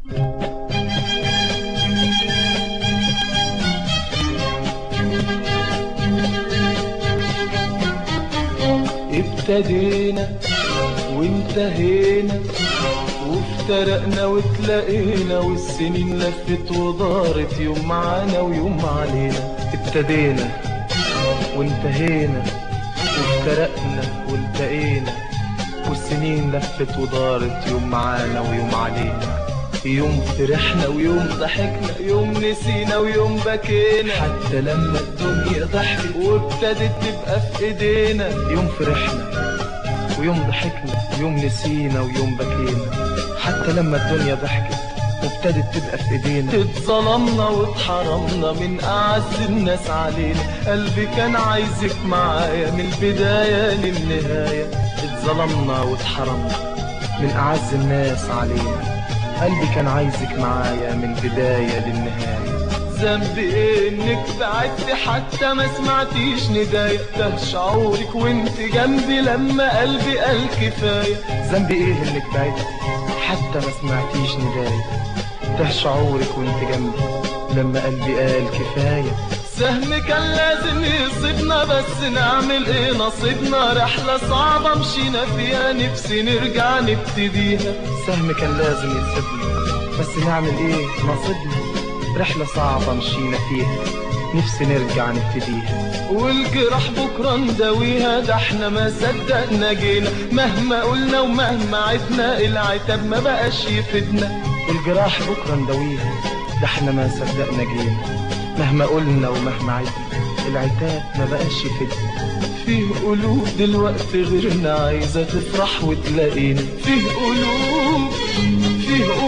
ابتدينا وانتهينا وافترقنا وتلاقينا والسنين لفت ودارت يوم معانا ويوم علينا. ابتدينا وانتهينا وافترقنا والتقينا والسنين لفت ودارت يوم معانا ويوم علينا. يوم فرحنا ويوم ضحكنا، يوم نسينا ويوم بكينا، حتى لما الدنيا ضحكت وابتدت تبقى في ايدينا. يوم فرحنا ويوم ضحكنا، يوم نسينا ويوم بكينا، حتى لما الدنيا ضحكت وابتدت تبقى في ايدينا. اتظلمنا واتحرمنا من اعز الناس علينا، قلبي كان عايزك معايا من البداية للنهاية. اتظلمنا واتحرمنا من اعز الناس علينا، قلبي كان عايزك معايا من البداية للنهاية. ذنبي ايه انك بعدتي حتى ما سمعتيش ندايا، ده شعورك وانت جنبي لما قلبي قال كفاية. ذنبي ايه انك بعدتي حتى ما سمعتيش ندايا، ده شعورك وانت جنبي لما قلبي قال كفاية. سهم كان لازم يصيبنا بس نعمل ايه نصيبنا، رحلة صعبة مشينا فيها نفسي نرجع نبتديها. سهم كان لازم يصيبنا بس نعمل ايه نصيبنا، رحلة صعبة مشينا فيها نفسي نرجع نبتديها. والجراح بكرة نداويها، ده احنا ما صدقنا جينا، مهما قلنا ومهما عدنا العتاب ما بقاش يفيدنا. والجراح بكرة نداويها، ده احنا ما صدقنا جينا، مهما قلنا ومهما عدنا العتاب ما بقاش يفيدنا. فيه قلوب دلوقتي غيرنا عايزة تفرح وتلاقينا، فيه قلوب